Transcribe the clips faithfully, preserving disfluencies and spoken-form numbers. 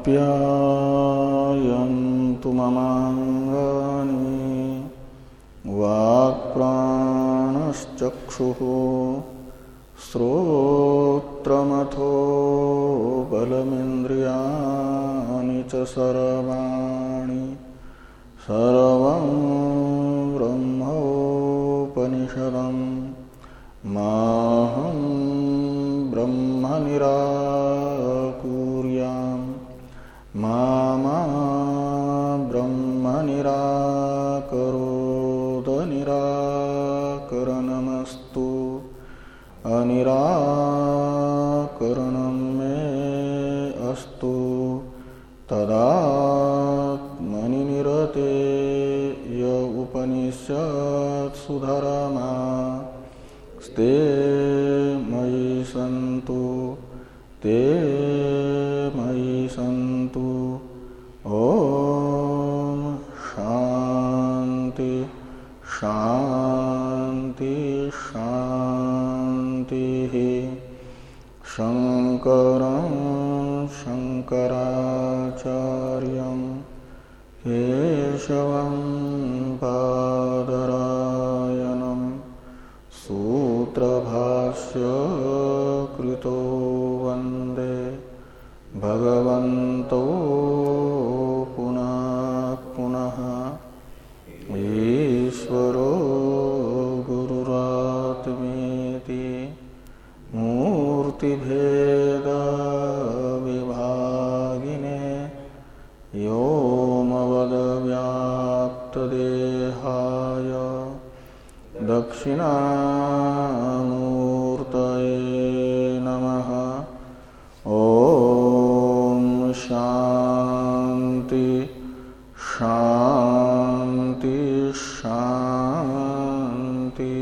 आप्यायन्तु ममाङ्गानि वाक्प्राणश्चक्षुः श्रोत्रमथो बलमिन्द्रियाणि च सर्वाणि सर्वं ब्रह्मोपनिषदं माहं ब्रह्म निराकुर्याम् मा मा ब्रह्म निराकरोद निराकरणमस्तु अनिराकरणं मे अस्तु तदात्मनि निरते य उपनिषत्सु धर्मा स्ते मयि सन्तु ते मयि सन्तु। ओम शांति शांति शांति। शंकरं शंकराचार्यं केशवं बादरायणं सूत्रभाष्य कृतो वन्दे भगवन्तो पुनः पुनः। ईश्वरो गुरुरात्मेति मूर्तिभेद विभागिने व्योमवद्व्याप्तदेहाय दक्षिणामूर्तये नमः। ओम शांति शांति शांति।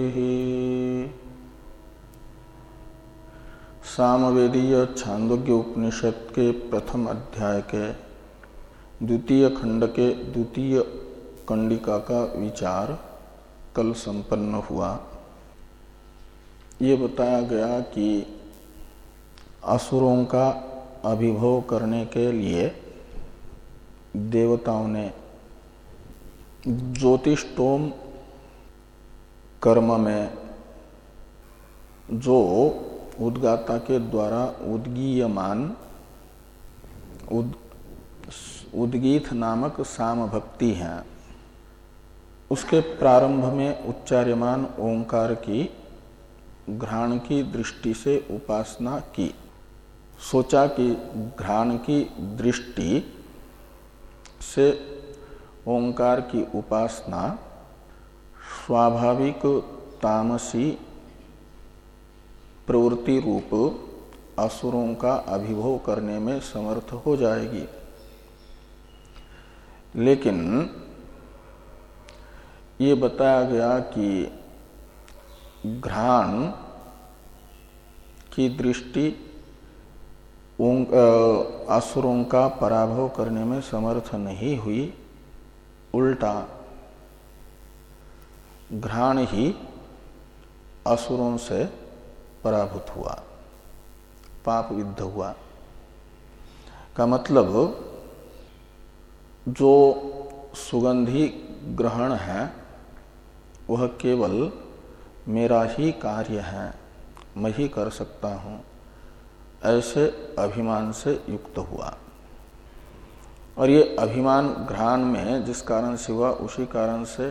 सामवेदीय छांदोग्य उपनिषद के प्रथम अध्याय के द्वितीय खंड के द्वितीय कंडिका का विचार कल संपन्न हुआ। ये बताया गया कि असुरों का अभिभव करने के लिए देवताओं ने ज्योतिष्टोम कर्म में जो उद्गाता के द्वारा उद्गीयमान उद, उद्गीत नामक साम भक्ति है, उसके प्रारंभ में उच्चार्यमान ओंकार की घ्राण की दृष्टि से उपासना की। सोचा कि घ्राण की दृष्टि से ओंकार की उपासना स्वाभाविक तामसी प्रवृत्ति रूप असुरों का अभिभव करने में समर्थ हो जाएगी। लेकिन ये बताया गया कि घ्राण की दृष्टि असुरों का पराभव करने में समर्थ नहीं हुई, उल्टा घ्राण ही असुरों से पराभूत हुआ, पाप विद्ध हुआ। का मतलब जो सुगंधी ग्रहण है वह केवल मेरा ही कार्य है, मैं ही कर सकता हूँ, ऐसे अभिमान से युक्त हुआ। और ये अभिमान घ्राण में जिस कारण से हुआ उसी कारण से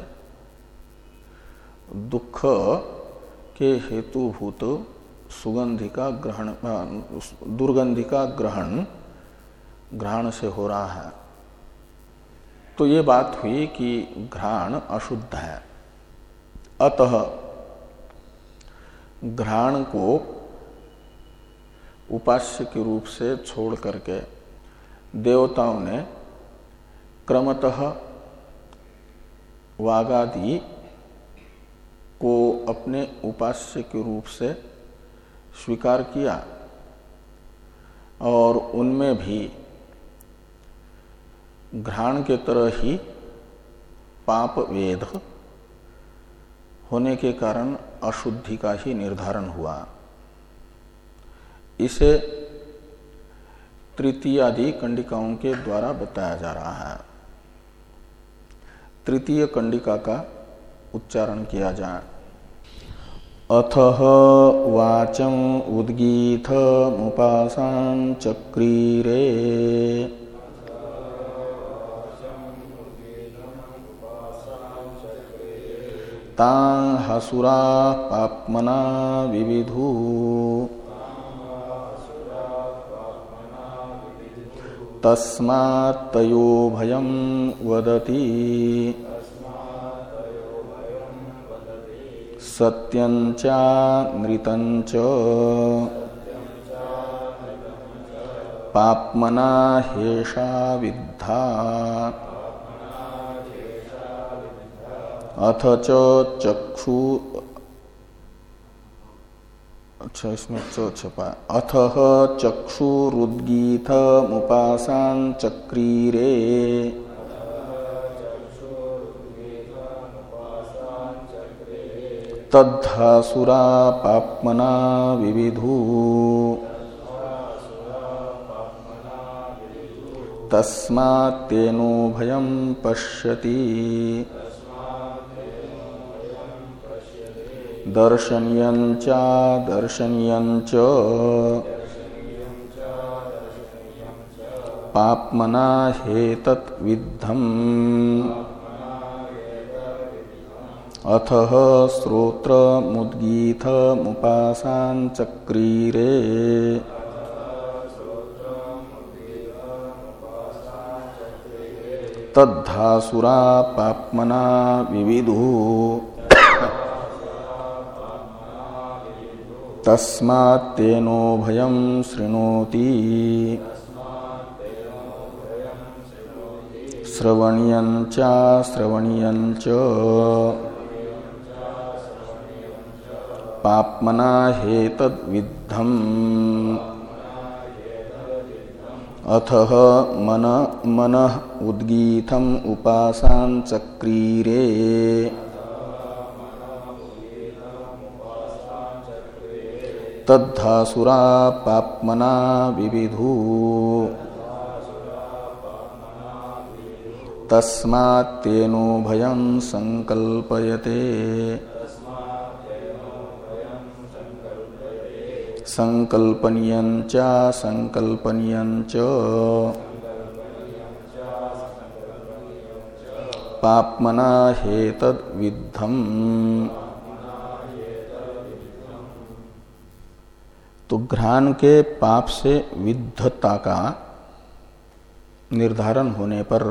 दुख के हेतुभूत सुगंधि का ग्रहण, दुर्गंधि का ग्रहण घ्राण से हो रहा है। तो ये बात हुई कि घ्राण अशुद्ध है, अतः घ्राण को उपास्य के रूप से छोड़ करके देवताओं ने क्रमतः वागादि को अपने उपास्य के रूप से स्वीकार किया और उनमें भी घ्राण के तरह ही पाप वेद होने के कारण अशुद्धि का ही निर्धारण हुआ। इसे तृतीय आदि कंडिकाओं के द्वारा बताया जा रहा है। तृतीय कंडिका का उच्चारण किया जाए। अथः वाचं उद्गीथ मुपासां चक्रीरे तां हसुरा पाप्मना विविधु तस्मात् तयो भयं वदति सत्यञ्च नृतञ्च पाप्मना हेषा विद्धा अथ च चक्षु अच्छा इसमें च छपा अथः चक्षुरुद्गीथ मुपासां चक्रीरे तद्धासुरा पाप्मना विविधु तस्मात् तेनो भयं पश्यति दर्शनीयञ्च दर्शनीयञ्च पाप्मना हेतत् विद्धम् अथः श्रोत्रमुद्गीथ मुपासां चक्रीरे तद्धासुरा पाप्मना विविधु तस्मात् तेनो भयं शृणोति श्रवणीयञ्च श्रवणीयञ्च पाप्मना हेतद्विद्धम् अथः मन मनः उद्गीथम् उपासां चक्रीरे तद्धासुरा पाप्मना विविधु तस्मात् तेनो भयं संकल्पयते संकल्पनीयञ्च संकल्पनीयञ्च पाप्मना हेतद्विद्धम्। तो घ्राण के पाप से विद्धता का निर्धारण होने पर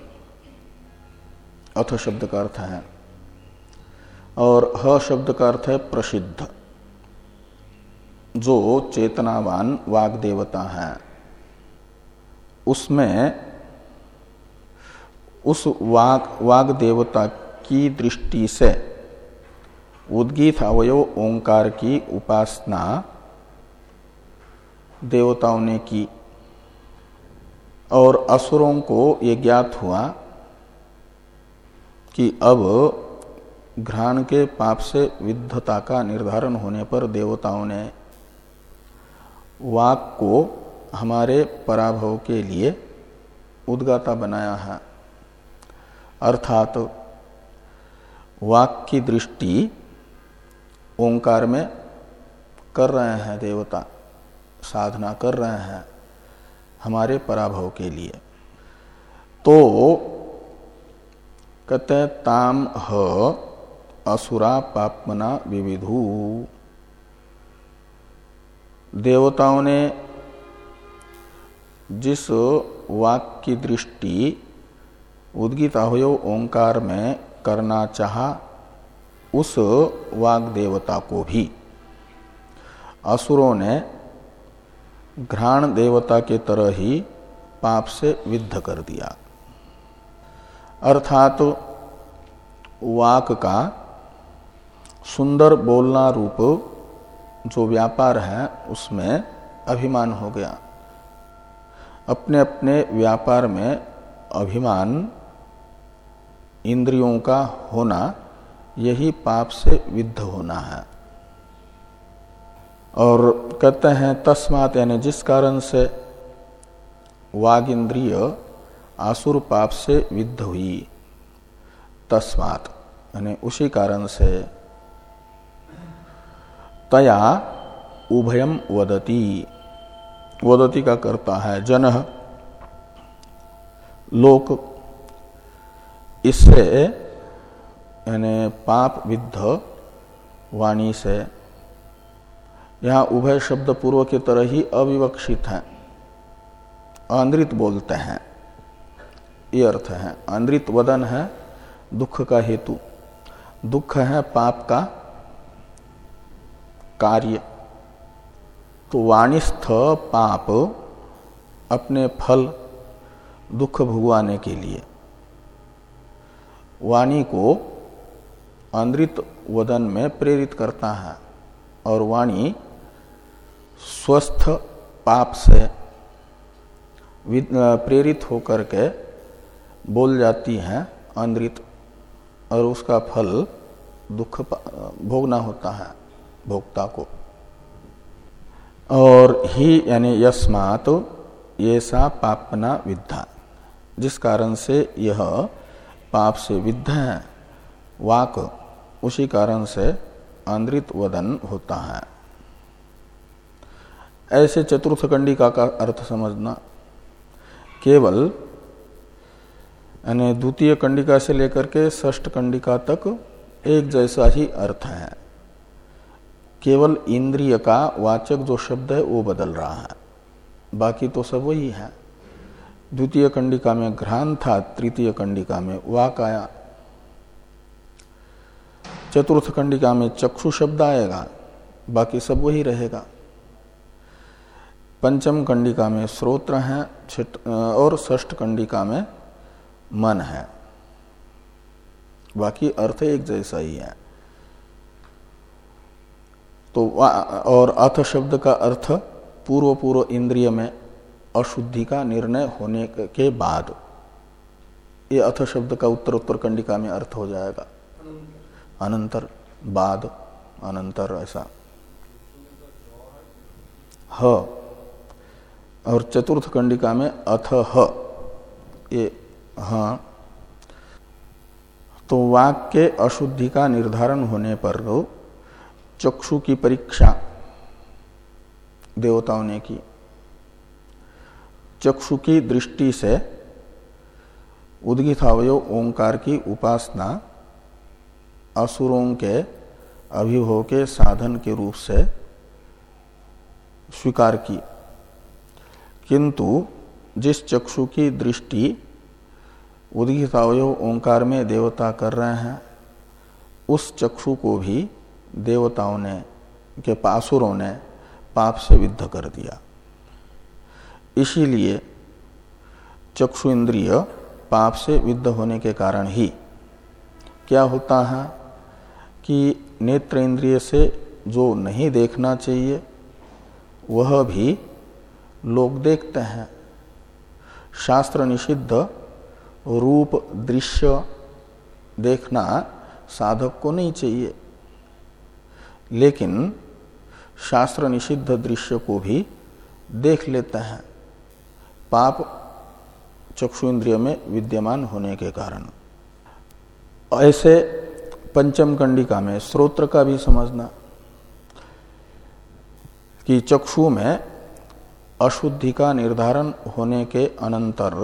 अथ शब्द का अर्थ है और ह शब्द का अर्थ है प्रसिद्ध, जो चेतनावान वाग देवता है। उसमें उस वाग वाग देवता की दृष्टि से उद्गीत अवयव ओंकार की उपासना देवताओं ने की और असुरों को ये ज्ञात हुआ कि अब घ्राण के पाप से विद्धता का निर्धारण होने पर देवताओं ने वाक को हमारे पराभव के लिए उद्गाता बनाया है। अर्थात वाक की दृष्टि ओंकार में कर रहे हैं, देवता साधना कर रहे हैं हमारे पराभव के लिए। तो कहते हैं ताम ह असुरा पाप्मना विविधु, देवताओं ने जिस वाक की दृष्टि उद्गीत अवयव ओंकार में करना चाहा, उस वाग देवता को भी असुरों ने घ्राण देवता के तरह ही पाप से विद्ध कर दिया। अर्थात वाक का सुंदर बोलना रूप जो व्यापार है उसमें अभिमान हो गया। अपने अपने व्यापार में अभिमान इंद्रियों का होना, यही पाप से विद्ध होना है। और कहते हैं तस्मात्, यानी जिस कारण से वाग इंद्रिय आसुर पाप से विद्ध हुई, तस्मात् यानी उसी कारण से तया उभयम वदति, वदति का करता है जनः, लोक, इससे यानी पाप विद्ध वाणी से, यहां उभय शब्द पूर्व की तरह ही अविवक्षित है, आंद्रित बोलते हैं, ये अर्थ है। आंद्रित वदन है दुख का हेतु, दुख है पाप का कार्य। तो वाणिस्थ पाप अपने फल दुख भुगवाने के लिए वाणी को आंद्रित वदन में प्रेरित करता है, और वाणी स्वस्थ पाप से प्रेरित होकर के बोल जाती है आंद्रित, और उसका फल दुख भोगना होता है भोक्ता को। और ही यानी यस्मात् ये सा पापना विद्धा, जिस कारण से यह पाप से विद्ध है वाक, उसी कारण से आंद्रित वदन होता है। ऐसे चतुर्थ कंडिका का अर्थ समझना, केवल यानी द्वितीय कंडिका से लेकर के षष्ठ कंडिका तक एक जैसा ही अर्थ है, केवल इंद्रिय का वाचक जो शब्द है वो बदल रहा है, बाकी तो सब वही है। द्वितीय कंडिका में घ्राण था, तृतीय कंडिका में वाक आया, चतुर्थ कंडिका में चक्षु शब्द आएगा, बाकी सब वही रहेगा। पंचम कंडिका में श्रोत्र है और षष्ठ कंडिका में मन है, बाकी अर्थ एक जैसा ही है। तो और अथ शब्द का अर्थ पूर्व पूर्व इंद्रिय में अशुद्धि का निर्णय होने के बाद, ये अथ शब्द का उत्तर उत्तर कंडिका में अर्थ हो जाएगा अनंतर, बाद, अनंतर, ऐसा ह। और चतुर्थ कंडिका में अथ ह, ये हाँ। तो वाक के अशुद्धि का निर्धारण होने पर चक्षु की परीक्षा देवताओं ने की। चक्षु की दृष्टि से उद्गीत अवयव ओंकार की उपासना असुरों के अभिभव के साधन के रूप से स्वीकार की, किंतु जिस चक्षु की दृष्टि उद्गीत अवयव ओंकार में देवता कर रहे हैं, उस चक्षु को भी देवताओं ने के पासुरों ने पाप से विद्ध कर दिया। इसीलिए चक्षु इंद्रिय पाप से विद्ध होने के कारण ही क्या होता है कि नेत्र इंद्रिय से जो नहीं देखना चाहिए वह भी लोग देखते हैं। शास्त्र निषिद्ध रूप दृश्य देखना साधक को नहीं चाहिए, लेकिन शास्त्र निषिद्ध दृश्य को भी देख लेते हैं पाप चक्षु इंद्रिय में विद्यमान होने के कारण। ऐसे पंचम कंडिका में श्रोत्र का भी समझना कि चक्षु में अशुद्धि का निर्धारण होने के अनंतर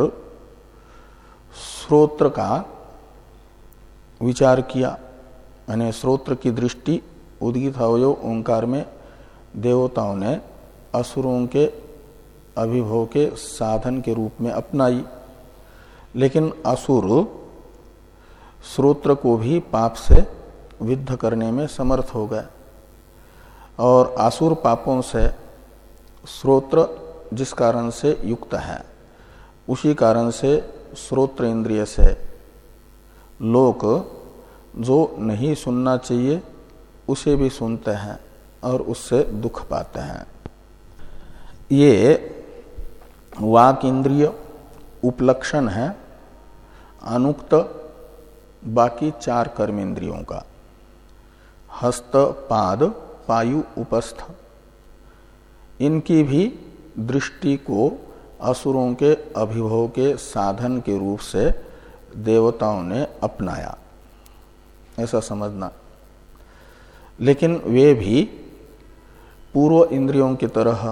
श्रोत्र का विचार किया, यानी श्रोत्र की दृष्टि उद्गीत अवयव ओंकार में देवताओं ने असुरों के अभिभव के साधन के रूप में अपनाई, लेकिन असुर श्रोत्र को भी पाप से विद्ध करने में समर्थ हो गए, और आसुर पापों से श्रोत्र जिस कारण से युक्त है उसी कारण से श्रोत्र इंद्रिय से लोग जो नहीं सुनना चाहिए उसे भी सुनते हैं और उससे दुख पाते हैं। ये वाक इंद्रिय उपलक्षण है अनुक्त बाकी चार कर्म इंद्रियों का। हस्त, पाद, पायु, उपस्थ, इनकी भी दृष्टि को असुरों के अभिभव के साधन के रूप से देवताओं ने अपनाया, ऐसा समझना। लेकिन वे भी पूर्व इंद्रियों की तरह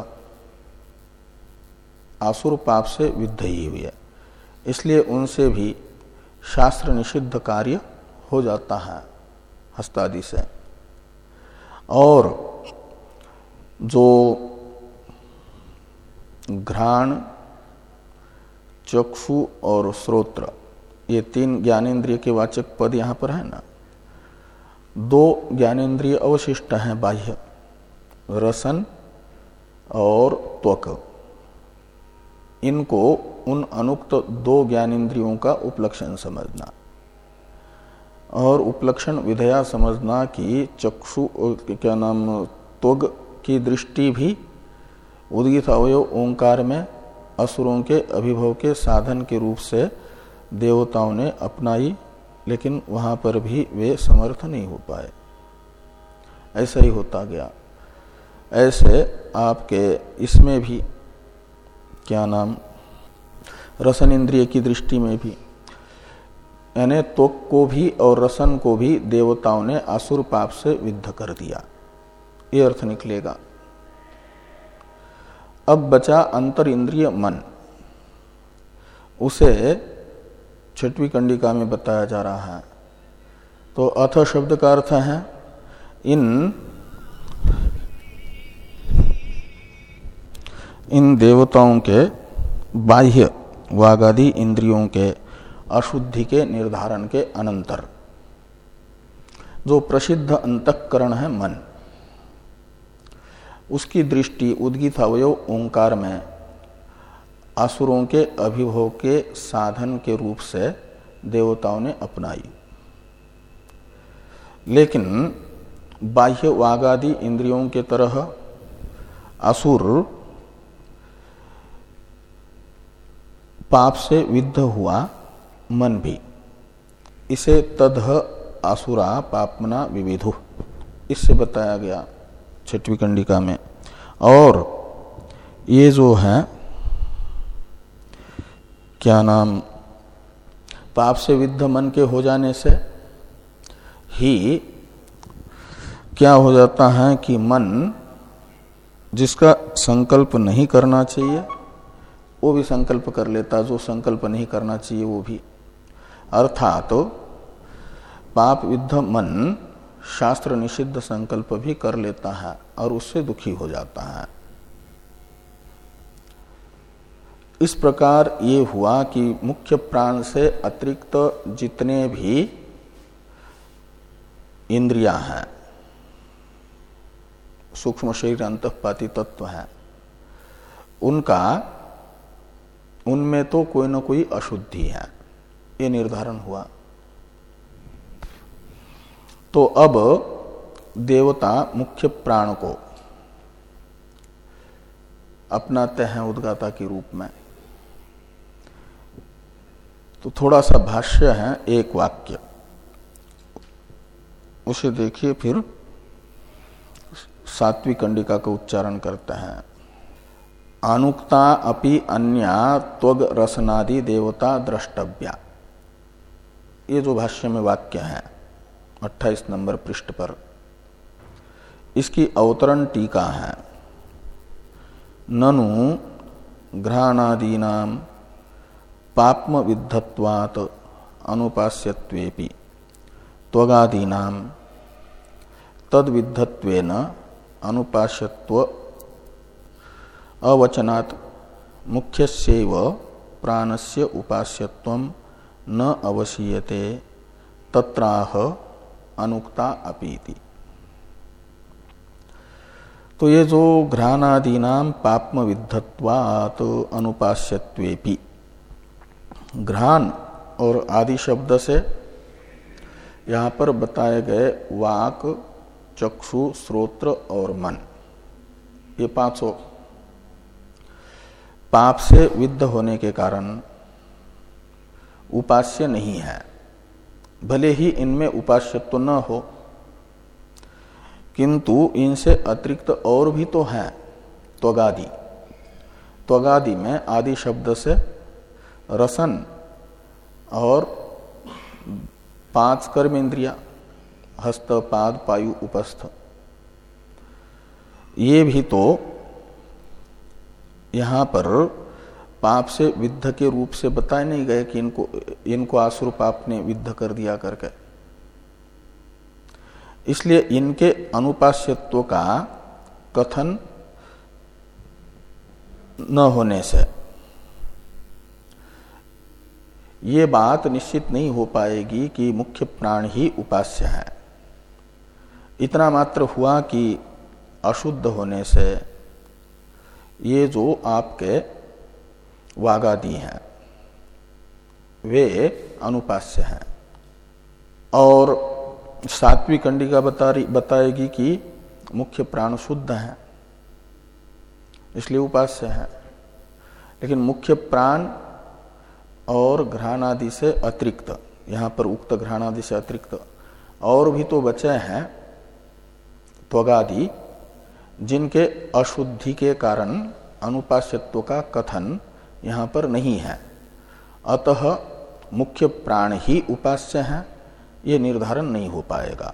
आसुर पाप से विद्ध ही हुए, इसलिए उनसे भी शास्त्र निषिद्ध कार्य हो जाता है हस्तादि से। और जो घ्राण, चक्षु और श्रोत्र, ये तीन ज्ञानेन्द्रिय के वाचक पद यहां पर है ना, दो ज्ञानेन्द्रिय अवशिष्ट हैं बाह्य, रसन और त्वक। इनको उन अनुक्त दो ज्ञानेन्द्रियों का उपलक्षण समझना और उपलक्षण विधेया समझना कि चक्षु क्या नाम त्वग की दृष्टि भी उद्गीत अवयव ओंकार में असुरों के अभिभव के साधन के रूप से देवताओं ने अपनाई, लेकिन वहां पर भी वे समर्थ नहीं हो पाए। ऐसा ही होता गया। ऐसे आपके इसमें भी क्या नाम रसन इंद्रिय की दृष्टि में भी, यानी त्वक को भी और रसन को भी देवताओं ने आसुर पाप से विद्ध कर दिया, ये अर्थ निकलेगा। अब बचा अंतर इंद्रिय मन, उसे छठवीं कंडिका में बताया जा रहा है। तो अथ शब्द का अर्थ है इन इन देवताओं के बाह्य वागादि इंद्रियों के अशुद्धि के निर्धारण के अनंतर जो प्रसिद्ध अंतःकरण है मन, उसकी दृष्टि उद्गीत अवयव ओंकार में असुरों के अभिभव के साधन के रूप से देवताओं ने अपनाई। लेकिन बाह्य वागादि इंद्रियों के तरह असुर पाप से विद्ध हुआ मन भी, इसे तदह आसुरा पापमना विविधु, इससे बताया गया छठवीं कंडिका में। और ये जो है क्या नाम पाप से विद्ध मन के हो जाने से ही क्या हो जाता है कि मन जिसका संकल्प नहीं करना चाहिए वो भी संकल्प कर लेता, जो संकल्प नहीं करना चाहिए वो भी। अर्थात तो पाप विद्ध मन शास्त्र निषिद्ध संकल्प भी कर लेता है और उससे दुखी हो जाता है। इस प्रकार ये हुआ कि मुख्य प्राण से अतिरिक्त जितने भी इंद्रियां हैं, सूक्ष्म शरीर अंतःपाती तत्व हैं, उनका उनमें तो कोई ना कोई अशुद्धि है, ये निर्धारण हुआ। तो अब देवता मुख्य प्राण को अपनाते हैं उद्गाता के रूप में। तो थोड़ा सा भाष्य है, एक वाक्य, उसे देखिए, फिर सात्वीं कंडिका का उच्चारण करते हैं। अनुक्ता अपि अन्या त्वग रसनादि देवता द्रष्टव्या, ये जो भाष्य में वाक्य है अट्ठाईस नंबर पृष्ठ पर, इसकी अवतरण टीका है। ननु घ्राणादीनां पाप्म विद्धत्वात् अनुपास्यत्वेपि त्वगादीनां तद्विद्धत्वेन अनुपास्यत्व अवचनात् मुख्यस्यैव प्राणस्य उपास्यत्वं न अवशीयते तत्राह अनुक्ता अपीति। तो ये जो घ्राणादीनां पाप्म विद्धत्वात् अनुपास्यत्वेपि, घ्राण और आदि शब्द से यहाँ पर बताए गए वाक, चक्षु, श्रोत्र और मन, ये पांचों पाप से विद्ध होने के कारण उपास्य नहीं है। भले ही इनमें उपास्यत्व तो न हो, किंतु इनसे अतिरिक्त और भी तो है त्वगादि, त्वगादि में आदि शब्द से रसन और पांच कर्म इंद्रिया हस्त पाद पायु उपस्थ, ये भी तो यहां पर पाप से विद्ध के रूप से बताए नहीं गए कि इनको इनको आसुर पाप ने विद्ध कर दिया करके। इसलिए इनके अनुपास्यत्व का कथन न होने से ये बात निश्चित नहीं हो पाएगी कि मुख्य प्राण ही उपास्य है। इतना मात्र हुआ कि अशुद्ध होने से ये जो आपके वागादि हैं वे अनुपास्य हैं, और सात्विक कंडिका बता रही बताएगी कि मुख्य प्राण शुद्ध है इसलिए उपास्य है। लेकिन मुख्य प्राण और घ्राणादि से अतिरिक्त, यहां पर उक्त घ्राणादि से अतिरिक्त और भी तो बचे हैं त्वगादि, जिनके अशुद्धि के कारण अनुपास्यत्व का कथन यहां पर नहीं है। अतः मुख्य प्राण ही उपास्य है, ये निर्धारण नहीं हो पाएगा।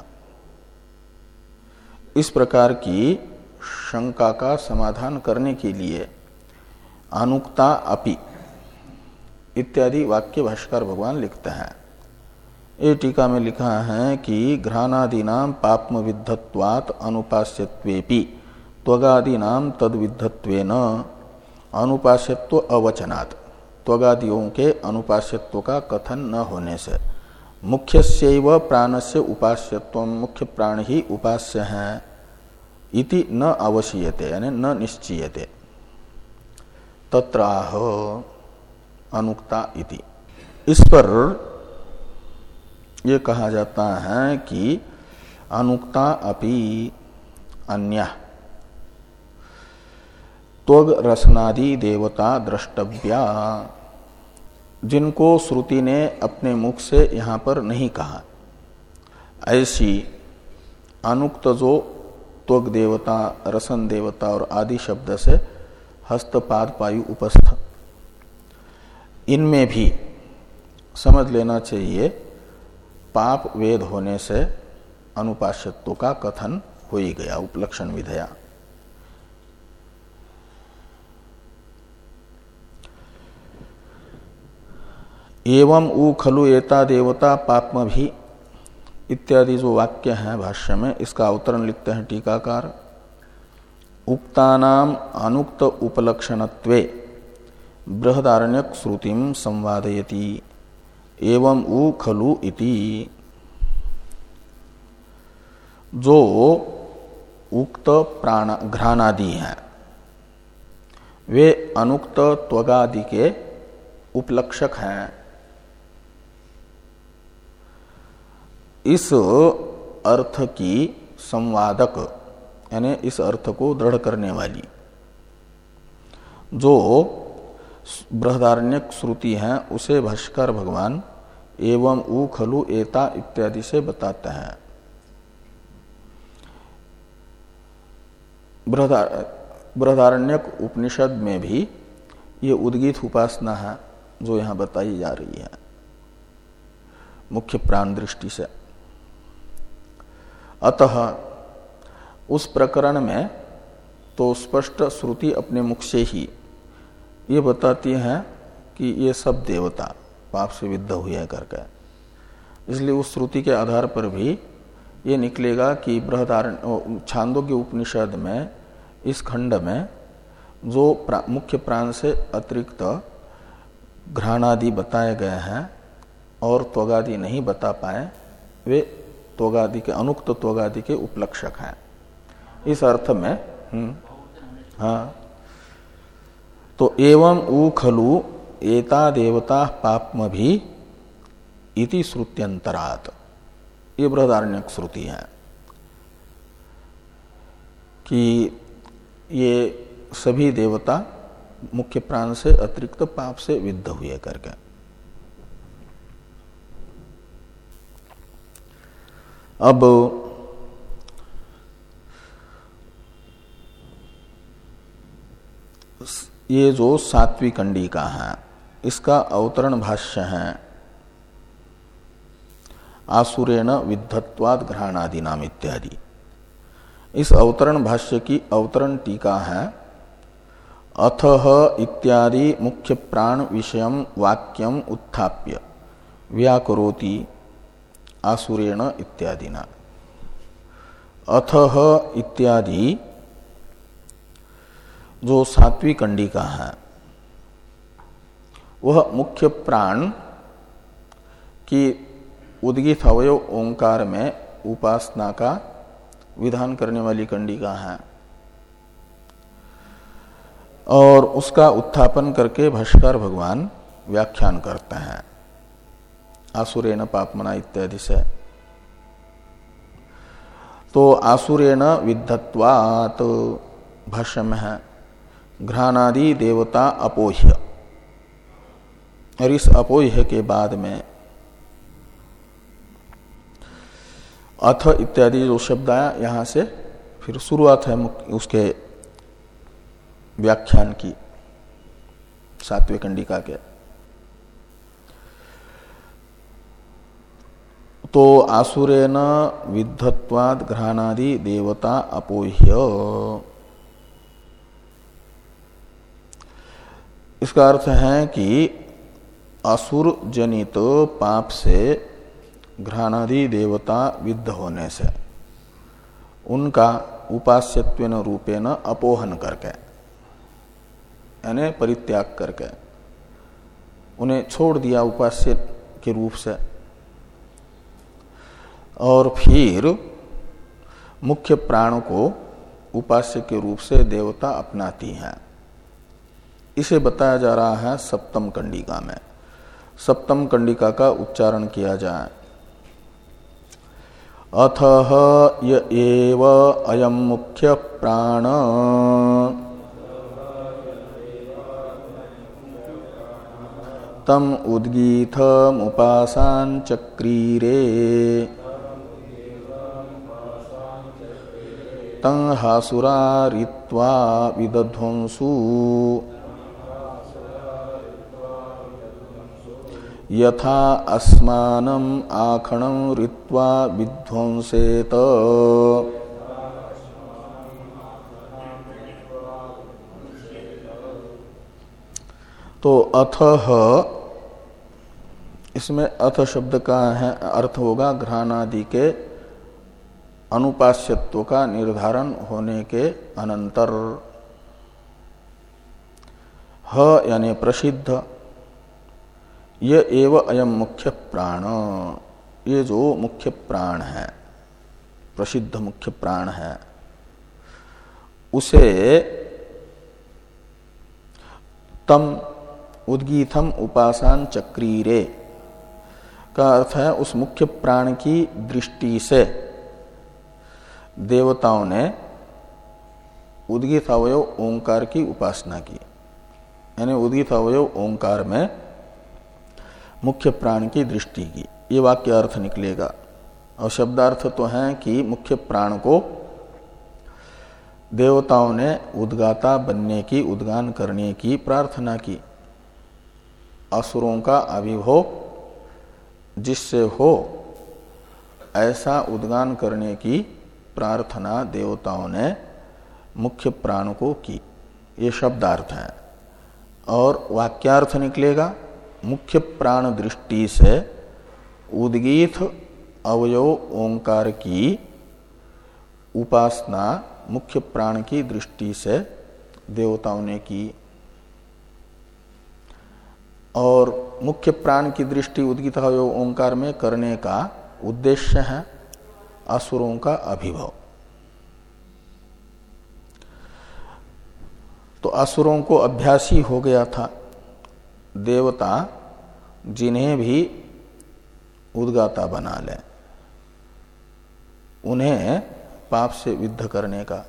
इस प्रकार की शंका का समाधान करने के लिए अनुक्ता अपि इत्यादि वाक्य भाष्यकार भगवान लिखते हैं। ये टीका में लिखा है कि घ्राणादीनाम पाप्म विद्धत्वात् अनुपास्यत्वेपि त्वगादीनाम तद्विद्धत्वेन अनुपास्यत्व अवचनात्, त्वगादियों के अनुपास्यत्व का कथन न होने से मुख्यस्यैव प्राणस्य उपास्यत्व, मुख्य प्राण ही उपास्य है इति न अवशीयते, यानी न निश्चीयते। तत्राह अनुक्ता इति। इस पर यह कहा जाता है कि अनुक्ता अपि अन्य त्वग रसनादि देवता द्रष्टव्या, जिनको श्रुति ने अपने मुख से यहां पर नहीं कहा, ऐसी अनुक्त जो त्वग देवता, रसन देवता और आदि शब्द से हस्तपाद पायु उपस्थ, इनमें भी समझ लेना चाहिए पाप वेद होने से अनुपास्यत्व का कथन हो ही गया उपलक्षण विधेया। एवं उ खलु एता देवता पाप्म भी इत्यादि जो वाक्य है भाष्य में, इसका अवतरण लिखते हैं टीकाकार। उक्तानाम अनुक्त उपलक्षणत्वे बृहदारण्यक श्रुतिम संवादयति एवं उ खलु इति। जो उक्त प्राण घ्राणादि हैं वे अनुक्त त्वगादि के उपलक्षक हैं। इस अर्थ की संवादक, यानी इस अर्थ को दृढ़ करने वाली जो बृहदारण्यक श्रुति है उसे भाष्यकार भगवान एवं उ खलु एता इत्यादि से बताते हैं। बृहदारण्यक उपनिषद में भी ये उद्गीत उपासना है जो यहां बताई जा रही है मुख्य प्राण दृष्टि से। अतः उस प्रकरण में तो स्पष्ट श्रुति अपने मुख से ही ये बताती है कि ये सब देवता पाप से विद्ध हुए करके। इसलिए उस श्रुति के आधार पर भी ये निकलेगा कि बृहदारण्य छांदोग्य उपनिषद में इस खंड में जो प्रा, मुख्य प्राण से अतिरिक्त घ्राणादि बताए गए हैं और त्वगादि नहीं बता पाए, वे त्वगादि के अनुक्त त्वगादि के उपलक्षक हैं। इस अर्थ में हम्म हाँ, तो एवं उ खलु एता देवता पाप्म भी इति श्रुत्यंतरात्, ये बृहदारण्यक श्रुति है कि ये सभी देवता मुख्य प्राण से अतिरिक्त पाप से विद्ध हुए करके। अब ये जो सात्वी कंडिका है इसका अवतरण भाष्य है आसुरेण विद्धत्वाद घ्राणादि नाम इत्यादि। इस अवतरण भाष्य की अवतरण टीका है अथह इत्यादि मुख्य प्राण विषयम वाक्यम उत्थाप्य व्याकरोति आसुरेण इत्यादिना। अथह इत्यादि जो सात्वी कंडिका है वह मुख्य प्राण की उद्गीत अवयव ओंकार में उपासना का विधान करने वाली कंडिका है और उसका उत्थापन करके भाष्यकार भगवान व्याख्यान करते हैं आसुरेण पापमना इत्यादि से। तो आसुरेण विद्धत्वात् भाष्य में है घ्राणादि देवता अपोह्य, और इस अपोह्य के बाद में अथ इत्यादि जो शब्द आया यहां से फिर शुरुआत है उसके व्याख्यान की सात्वें कंडिका के। तो आसुरेण विद्धत्वाद घ्राणादि देवता अपोह्य, इसका अर्थ है कि असुर जनित पाप से घ्राणादि देवता विद्ध होने से उनका उपास्यत्वेन रूपेण अपोहन करके यानी परित्याग करके उन्हें छोड़ दिया उपास्य के रूप से, और फिर मुख्य प्राण को उपास्य के रूप से देवता अपनाती हैं। इसे बताया जा रहा है सप्तम कंडिका में। सप्तम कंडिका का उच्चारण किया जाए अथह य एव अयम मुख्य प्राण तम उद्गीथम उपासान चक्रीरे तं हासुरारित्वा विदध्वंसु यथा अस्मानम आखणं ऋत्वा विध्वंसेत। तो अथह, इसमें अथ शब्द का है अर्थ होगा घ्राणादि के अनुपास्यत्व का निर्धारण होने के अनंतर। ह यानी प्रसिद्ध, ये एव अयम मुख्य प्राण, ये जो मुख्य प्राण है, प्रसिद्ध मुख्य प्राण है, उसे तम उद्गीथम उपासान चक्रीरे का अर्थ है उस मुख्य प्राण की दृष्टि से देवताओं ने उद्गीत अवयव ओंकार की उपासना की, यानी उद्गीत अवयव ओंकार में मुख्य प्राण की दृष्टि की। ये वाक्य अर्थ निकलेगा। और शब्दार्थ तो है कि मुख्य प्राण को देवताओं ने उद्गाता बनने की, उद्गान करने की प्रार्थना की। असुरों का आविर्भाव जिससे हो ऐसा उद्गान करने की प्रार्थना देवताओं ने मुख्य प्राण को की। ये शब्दार्थ है। और वाक्यार्थ निकलेगा मुख्य प्राण दृष्टि से उद्गीत अवयव ओंकार की उपासना मुख्य प्राण की दृष्टि से देवताओं ने की। और मुख्य प्राण की दृष्टि उद्गीत अवयव ओंकार में करने का उद्देश्य है असुरों का अभिभव। तो असुरों को अभ्यासी हो गया था देवता जिन्हें भी उद्गाता बना ले, उन्हें पाप से विद्ध करने का।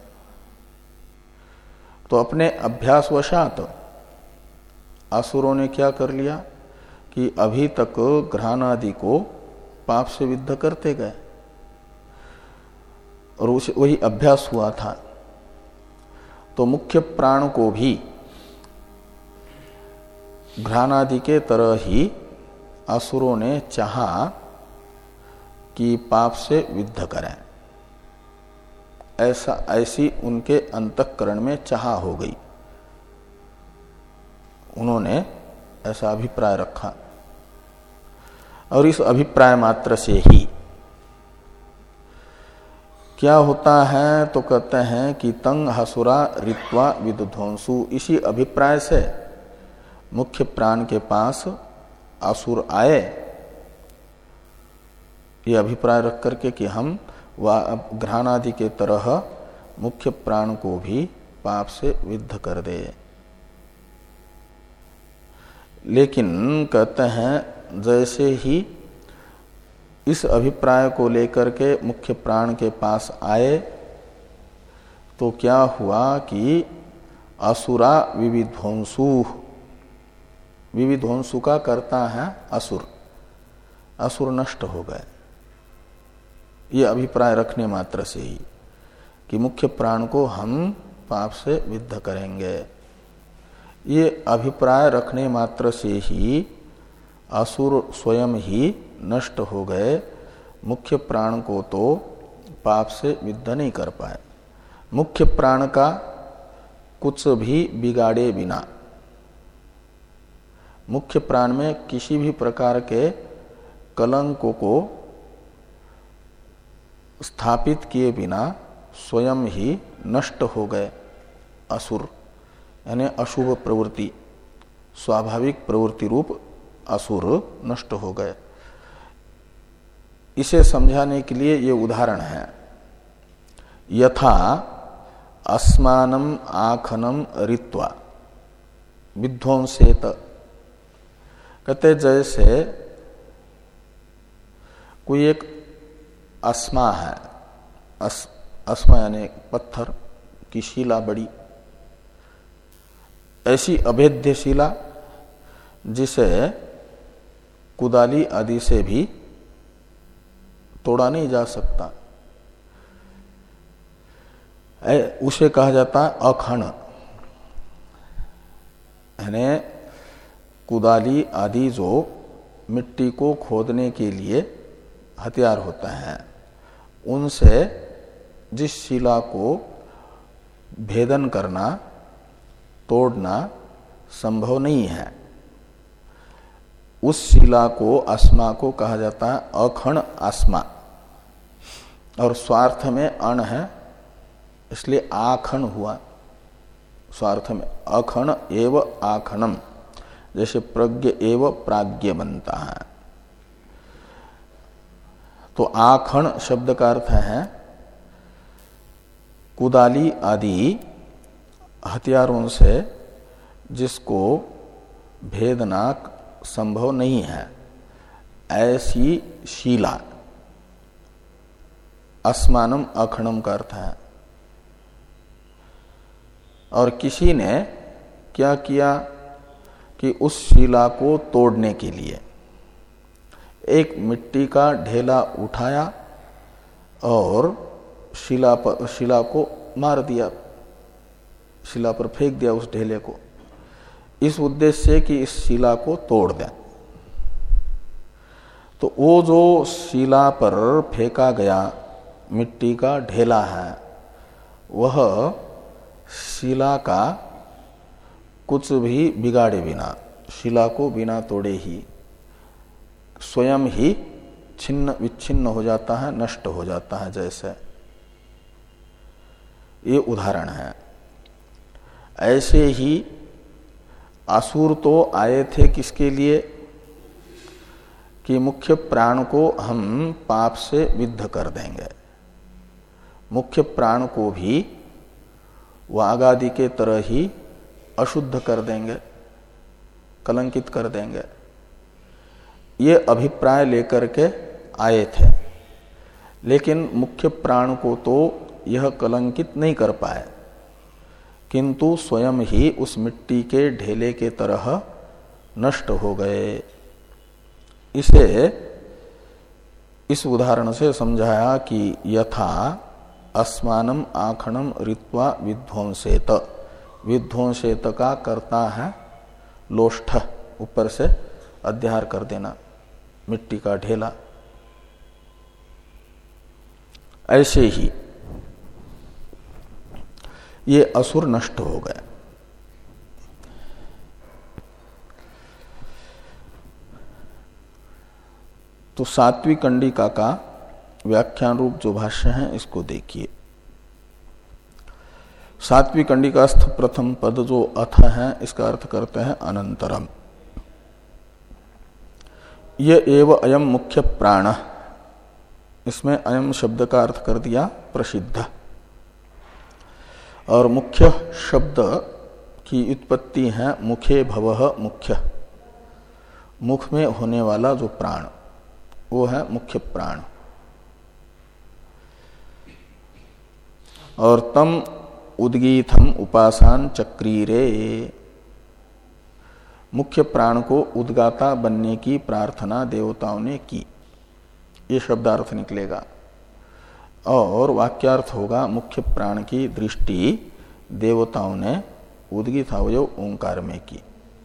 तो अपने अभ्यासवशात असुरों ने क्या कर लिया कि अभी तक घ्राणादि को पाप से विद्ध करते गए और उसे वही अभ्यास हुआ था। तो मुख्य प्राण को भी घ्राणादि के तरह ही असुरों ने चाहा कि पाप से विद्ध करें, ऐसा ऐसी उनके अंतःकरण में चाह हो गई। उन्होंने ऐसा अभिप्राय रखा और इस अभिप्राय मात्र से ही क्या होता है तो कहते हैं कि तंग हसुरा ऋत्वा विध्वंसु, इसी अभिप्राय से मुख्य प्राण के पास असुर आए, ये अभिप्राय रख करके कि हम वह घ्राणादि के तरह मुख्य प्राण को भी पाप से विद्ध कर दे। लेकिन कहते हैं जैसे ही इस अभिप्राय को लेकर के मुख्य प्राण के पास आए तो क्या हुआ कि असुरा विविध्वंसु, विविध्वंसु का करता है असुर, असुर नष्ट हो गए। ये अभिप्राय रखने मात्र से ही कि मुख्य प्राण को हम पाप से विद्ध करेंगे, ये अभिप्राय रखने मात्र से ही असुर स्वयं ही नष्ट हो गए, मुख्य प्राण को तो पाप से विद्ध नहीं कर पाए। मुख्य प्राण का कुछ भी बिगाड़े बिना, मुख्य प्राण में किसी भी प्रकार के कलंकों को स्थापित किए बिना स्वयं ही नष्ट हो गए असुर, यानी अशुभ प्रवृत्ति, स्वाभाविक प्रवृत्ति रूप असुर नष्ट हो गए। इसे समझाने के लिए ये उदाहरण है। यथा अस्मानम आखनम ऋत्वा विध्वंसेत, कहते जैसे कोई एक अस्मा है, अस, अस्मा यानी पत्थर की शिला बड़ी, ऐसी अभेद्य शिला जिसे कुदाली आदि से भी तोड़ा नहीं जा सकता, उसे कहा जाता है अखंड। यानी कुदाली आदि जो मिट्टी को खोदने के लिए हथियार होता है, उनसे जिस शिला को भेदन करना, तोड़ना संभव नहीं है, उस शिला को, अस्मा को कहा जाता है अखंड अस्मा। और स्वार्थ में अण है इसलिए आखंड हुआ, स्वार्थ में अखंड एव आखणम, जैसे प्रज्ञ एव प्राज्ञ बनता है। तो आखंड शब्द का अर्थ है कुदाली आदि हथियारों से जिसको भेदना संभव नहीं है, ऐसी शिला अस्मानम अखंडम का अर्थ है। और किसी ने क्या किया कि उस शिला को तोड़ने के लिए एक मिट्टी का ढेला उठाया और शिला पर, शिला को मार दिया, शिला पर फेंक दिया उस ढेले को, इस उद्देश्य से कि इस शिला को तोड़ दें। तो वो जो शिला पर फेंका गया मिट्टी का ढेला है, वह शिला का कुछ भी बिगाड़े बिना, शिला को बिना तोड़े ही स्वयं ही छिन्न विच्छिन्न हो जाता है, नष्ट हो जाता है। जैसे ये उदाहरण है। ऐसे ही असुर तो आए थे किसके लिए कि मुख्य प्राण को हम पाप से विद्ध कर देंगे, मुख्य प्राण को भी वागादि के तरह ही अशुद्ध कर देंगे, कलंकित कर देंगे, ये अभिप्राय लेकर के आए थे। लेकिन मुख्य प्राण को तो यह कलंकित नहीं कर पाए, किंतु स्वयं ही उस मिट्टी के ढेले के तरह नष्ट हो गए। इसे इस उदाहरण से समझाया कि यथा अस्मानम आखणम ऋत्वा विध्वंसेत, विध्वंसेत का करता है लोष्ठ, ऊपर से अध्यार कर देना, मिट्टी का ढेला। ऐसे ही ये असुर नष्ट हो गए। तो सात्विक कंडिका का व्याख्यान रूप जो भाष्य है इसको देखिए। सात्विक कंडिकास्थ प्रथम पद जो अथ है इसका अर्थ करते हैं अनंतरम। ये एव अयम मुख्य प्राण, इसमें अयम शब्द का अर्थ कर दिया प्रसिद्ध। और मुख्य शब्द की उत्पत्ति है मुखे भवः मुख्य, मुख में होने वाला जो प्राण वो है मुख्य प्राण। और तम उद्गीतम उपासान चक्रीरे, मुख्य प्राण को उद्गाता बनने की प्रार्थना देवताओं ने की, ये शब्दार्थ निकलेगा। और वाक्यार्थ होगा मुख्य प्राण की दृष्टि देवताओं ने उद्गीत अवयव ओंकार में की।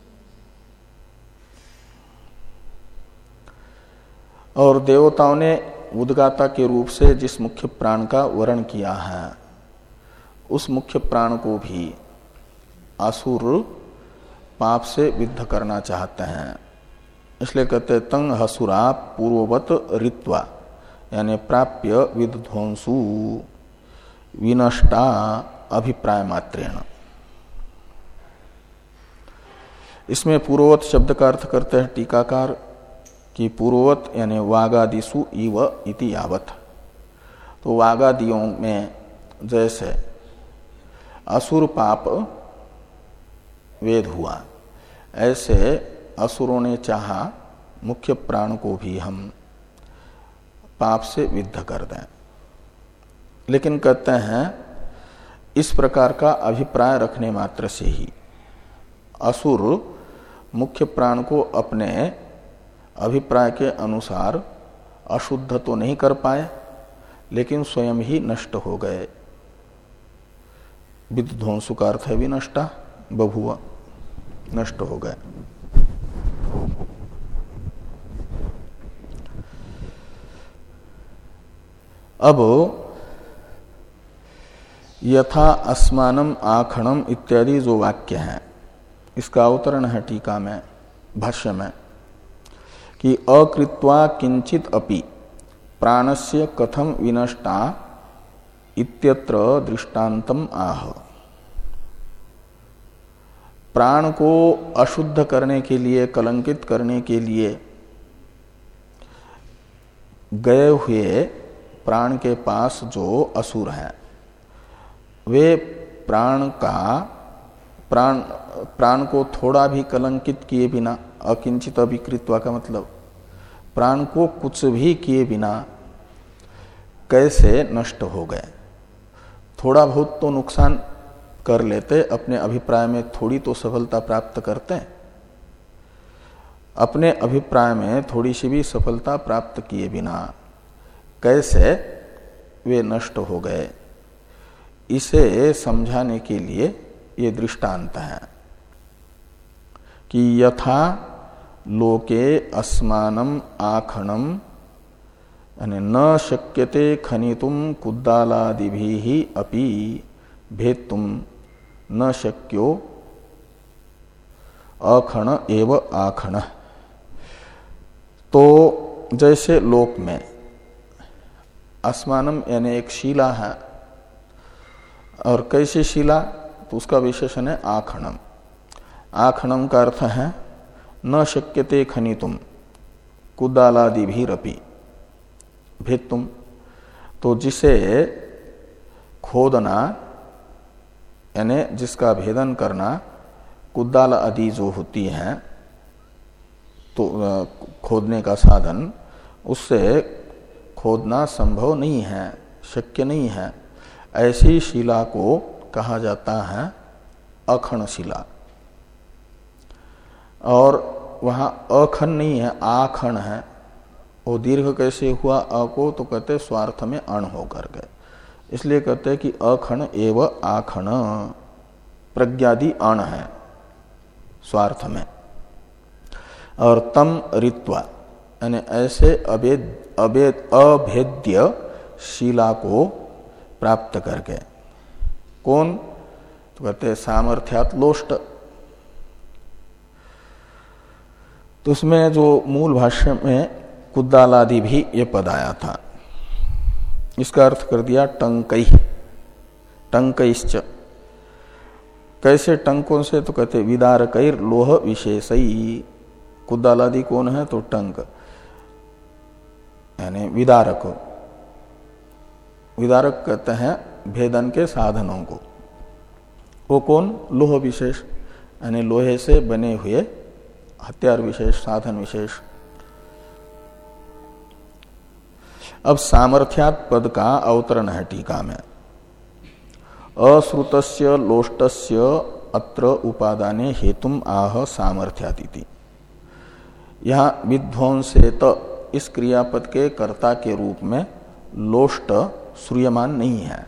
और देवताओं ने उद्गाता के रूप से जिस मुख्य प्राण का वर्ण किया है उस मुख्य प्राण को भी असुर पाप से विद्ध करना चाहते हैं। इसलिए कहते तंग हसुरा पूर्ववत ऋत्वा, यानी प्राप्य विध्वंसु विनष्टा अभिप्राय मात्रेण। इसमें पूर्ववत शब्द का अर्थ करते हैं टीकाकार कि पूर्ववत यानी वागादिषु इव इति यावत। तो वागादियों में जैसे असुर पाप वेद हुआ, ऐसे असुरों ने चाहा मुख्य प्राण को भी हम पाप से विद्ध कर दें। लेकिन कहते हैं इस प्रकार का अभिप्राय रखने मात्र से ही असुर मुख्य प्राण को अपने अभिप्राय के अनुसार अशुद्ध तो नहीं कर पाए, लेकिन स्वयं ही नष्ट हो गए। विध्वंसु का अर्थ है विनष्टा, बभुआ, नष्ट हो गए। अब यथा अस्मानम आखणम इत्यादि जो वाक्य हैं इसका अवतरण है टीका में, भाष्य में, कि अकृत्वा किंचित अपि प्राणस्य कथम विनष्टा इत्यत्र दृष्टांतम आह। प्राण को अशुद्ध करने के लिए, कलंकित करने के लिए गए हुए प्राण के पास जो असुर हैं वे प्राण का प्राण प्राण को थोड़ा भी कलंकित किए बिना, अकिंचित अभिकृत्वा का मतलब प्राण को कुछ भी किए बिना कैसे नष्ट हो गए। थोड़ा बहुत तो नुकसान कर लेते, अपने अभिप्राय में थोड़ी तो सफलता प्राप्त करते, अपने अभिप्राय में थोड़ी सी भी सफलता प्राप्त किए बिना कैसे वे नष्ट हो गए, इसे समझाने के लिए ये दृष्टांत है कि यथा लोके अस्मानम आखणम यानी न शक्यते खनितुम कुद्दालादिभिः अपि भेत्तुम न शक्यो अखण एव आखण। तो जैसे लोक में अस्मानम यानी एक शिला है, और कैसी शिला, तो उसका विशेषण है आखणम। आखणम का अर्थ है न शक्यते खनितुम कुदालादिभिरपि भेत्तुम। तो जिसे खोदना यानी जिसका भेदन करना, कुदाल आदि जो होती है तो खोदने का साधन, उससे खोदना संभव नहीं है, शक्य नहीं है, ऐसी शिला को कहा जाता है अखण शिला। और वहां अखन नहीं है, आखण है। वो दीर्घ कैसे हुआ अ को, तो कहते स्वार्थ में अण होकर गए, इसलिए कहते हैं कि अखण एव आखण, प्रज्ञादि अण है स्वार्थ में, और तम ऋत्वा यानी ऐसे अभेद अभेद अभेद्य शिला को प्राप्त करके। कौन? तो कहते सामर्थ्यात लोष्ट। तो उसमें जो मूल भाष्य में कुद्दालादि भी ये पद आया था, इसका अर्थ कर दिया टंकई, टंकईश्च। कैसे टंकों से? तो कहते विदारकैर लोह विशेषई। कुद्दालादि कौन है? तो टंक यानी विदारक। विदारक कहते हैं भेदन के साधनों को। वो कौन? लोह विशेष यानी लोहे से बने हुए हथियार विशेष, साधन विशेष। अब सामर्थ्यात पद का अवतरण है टीका में। अश्रुतस्य लोष्टस्य अत्र उपादाने हेतुम आह सामर्थ्यातिति। यहां विध्वंसेत इस क्रियापद के कर्ता के रूप में लोष्ट श्रूयमान नहीं है।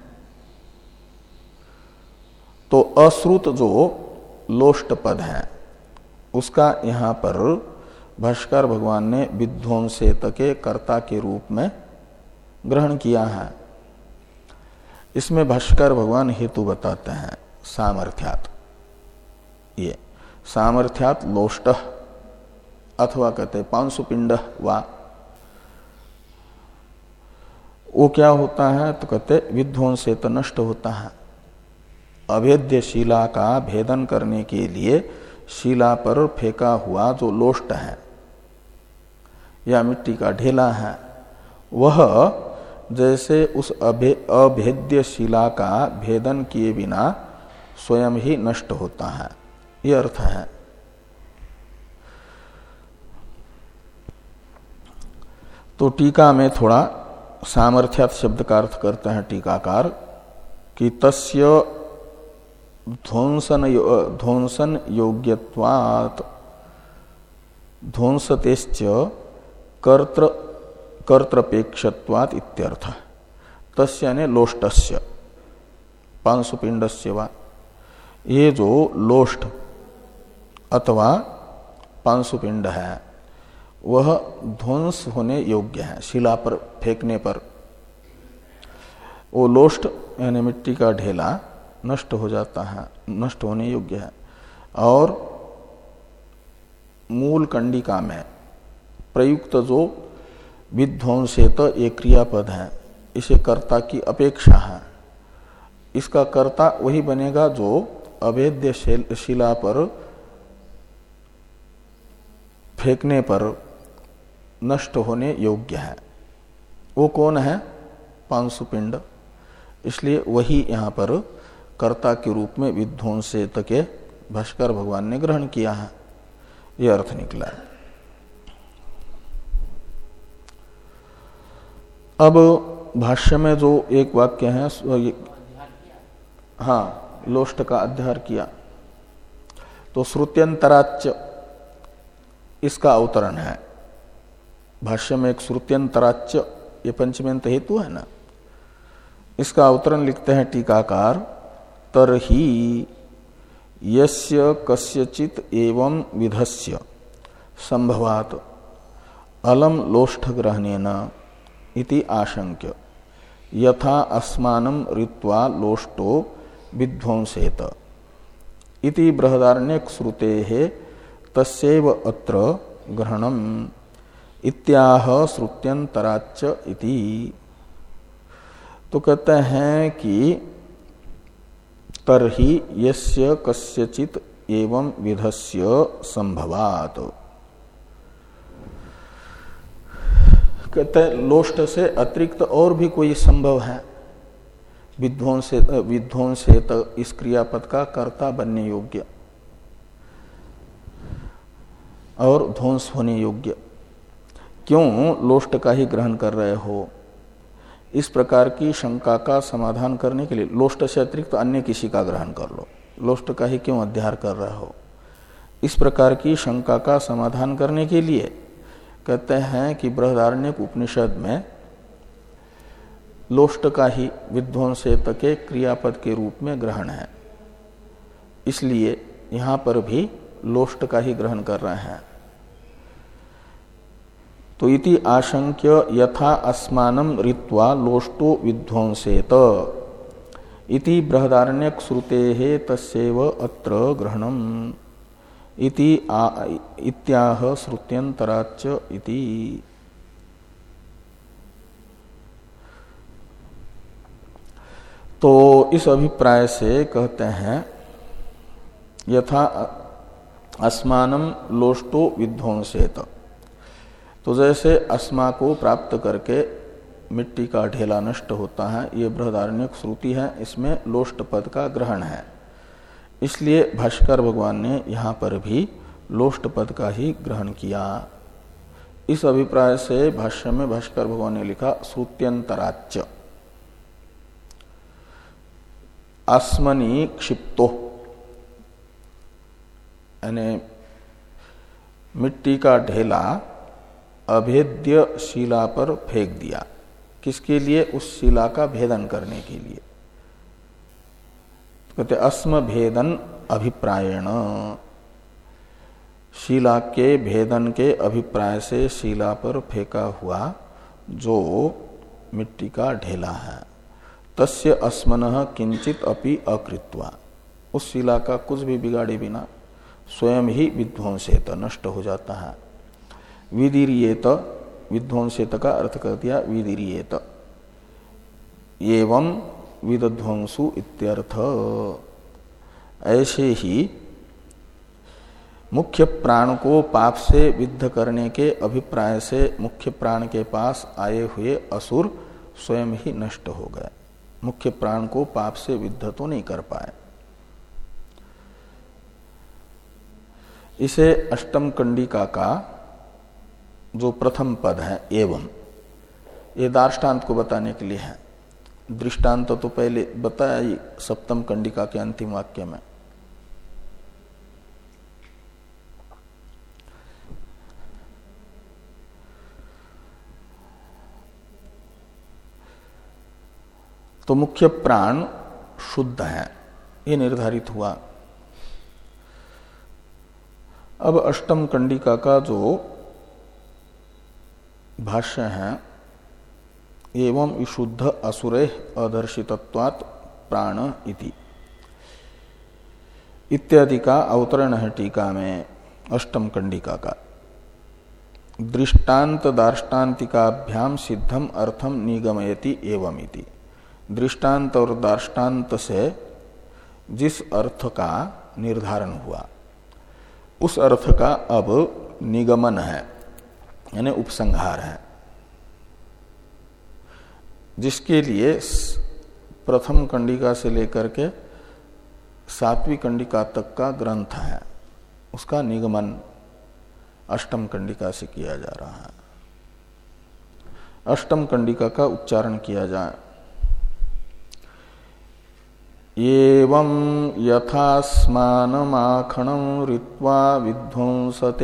तो अश्रुत जो लोष्ट पद है उसका यहां पर भाष्कर भगवान ने विध्वंसेत के कर्ता के रूप में ग्रहण किया है। इसमें भाष्कर भगवान हेतु बताते हैं सामर्थ्यात। ये सामर्थ्यात लोष्ट अथवा कहते पांशुपिंड वा, वो क्या होता है? तो कहते विध्वंसेत नष्ट होता है। अभेद्य शिला का भेदन करने के लिए शिला पर फेंका हुआ जो लोष्ट है या मिट्टी का ढेला है, वह जैसे उस अभे अभेद्य शिला का भेदन किए बिना स्वयं ही नष्ट होता है, यह अर्थ है। तो टीका में थोड़ा सामर्थ्यात शब्द का अर्थ करते हैं टीकाकार कि तस्य ध्वंसन ध्वंसन योग्यत्वात् ध्वंसतेश्च कर्तृ कर्तृपेक्षत्वात् इत्यर्थ। तस्य यानी लोष्टस्य पांशुपिंडस्य वा, ये जो लोष्ट अथवा पांशुपिंड है वह ध्वंस होने योग्य है। शिला पर फेंकने पर वो लोष्ट यानी मिट्टी का ढेला नष्ट हो जाता है, नष्ट होने योग्य है। और मूल कंडिका में प्रयुक्त जो विध्वंसेत एक क्रियापद है, इसे कर्ता की अपेक्षा है। इसका कर्ता वही बनेगा जो अभेद्य शिला पर फेंकने पर नष्ट होने योग्य है। वो कौन है? पांशुपिंड। इसलिए वही यहां पर कर्ता के रूप में विध्वंसेत के भाष्कर भगवान ने ग्रहण किया है, यह अर्थ निकला है। अब भाष्य में जो एक वाक्य है, हाँ, लोष्ट का अध्यार किया, तो श्रुत्यंतराच्य इसका अवतरण है। भाष्य में एक श्रुत्यंतराच्य, ये पंचमेंत हेतु है ना, इसका अवतरण लिखते हैं टीकाकार, तरहि यस्य कस्यचित एवं विधस्य संभवात अलम लोष्ठ ग्रहणेन इति आशंक्य यथा अस्मानं ऋत्वा लोष्टो विध्वंसेत इति बृहदारण्यक श्रुतेः तस्यैव अत्र ग्रहणम इत्याह श्रुत्यंतराच्च इति। तो कहते हैं कि तरहि यस्य कस्यचित एवं विधस्य संभवात, कहते हैं लोष्ट से अतिरिक्त और भी कोई संभव है विध्वंसेत विध्वंसेत इस क्रियापद का कर्ता बनने योग्य और ध्वंस होने योग्य। क्यों लोष्ट का ही ग्रहण कर रहे हो? इस प्रकार की शंका का समाधान करने के लिए लोष्ट से अतिरिक्त अन्य किसी का ग्रहण कर लो, लोष्ट का ही क्यों अध्यार कर रहे हो? इस प्रकार की शंका का समाधान करने के लिए कहते हैं कि बृहदारण्यक उपनिषद में लोष्ट का ही विध्वंसेत के क्रियापद के रूप में ग्रहण है, इसलिए यहां पर भी लोष्ट का ही ग्रहण कर रहे हैं। तो इति आशंक्य यथा अस्मानं ऋत्वा लोष्टो विध्वंसेत इति बृहदारण्यक श्रुतेः तस्यैव अत्र ग्रहणम् इति इत्याह श्रुत्यंतराच्च इति। तो इस अभिप्राय से कहते हैं यथा अस्मानं लोष्टो विध्वंसेत, तो जैसे अस्मा को प्राप्त करके मिट्टी का ढेला नष्ट होता है, ये बृहदारण्यक श्रुति है, इसमें लोष्ट पद का ग्रहण है। इसलिए भाष्कर भगवान ने यहाँ पर भी लोष्ट पद का ही ग्रहण किया। इस अभिप्राय से भाष्य में भाष्कर भगवान ने लिखा श्रुत्यंतराच्च अस्मनि क्षिप्तो, यानी मिट्टी का ढेला अभेद्य शिला पर फेंक दिया। किसके लिए? उस शिला का भेदन करने के लिए। कहते अस्म भेदन अभिप्रायण, शिला के भेदन के अभिप्राय से शिला पर फेंका हुआ जो मिट्टी का ढेला है, तस्य अस्मनः किंचित अपि अकृत्वा, उस शिला का कुछ भी बिगाड़े बिना स्वयं ही विध्वंसेत नष्ट हो जाता है। विदीरियेत, विध्वंसेत का अर्थ कर दिया विदीरियेत, एवं विध्वंसु इत्यर्थ। ऐसे ही मुख्य प्राण को पाप से विद्ध करने के अभिप्राय से मुख्य प्राण के पास आए हुए असुर स्वयं ही नष्ट हो गए। मुख्य प्राण को पाप से विद्ध तो नहीं कर पाए। इसे अष्टम कंडिका का जो प्रथम पद है एवं, ये दार्ष्टान्त को बताने के लिए है। दृष्टांत तो पहले बताया ही सप्तम कंडिका के अंतिम वाक्य में। तो मुख्य प्राण शुद्ध है, ये निर्धारित हुआ। अब अष्टम कंडिका का जो भाष्य है, एवं विशुद्ध असुरे अदर्शितत्वात् प्राण इति इत्यादि का अवतरण है टीका में अष्टम कंडिका का। दृष्टांत दार्ष्टान्तिकाभ्याम सिद्धम अर्थम निगमयति एवं इति। दृष्टांत और दार्ष्टान्त से जिस अर्थ का निर्धारण हुआ उस अर्थ का अब निगमन है, यानी उपसंहार है, जिसके लिए प्रथम कंडिका से लेकर के सातवीं कंडिका तक का ग्रंथ है, उसका निगमन अष्टम कंडिका से किया जा रहा है। अष्टम कंडिका का उच्चारण किया जाए। एवं यथास्मानमाखणं ऋत्वा विध्वंसते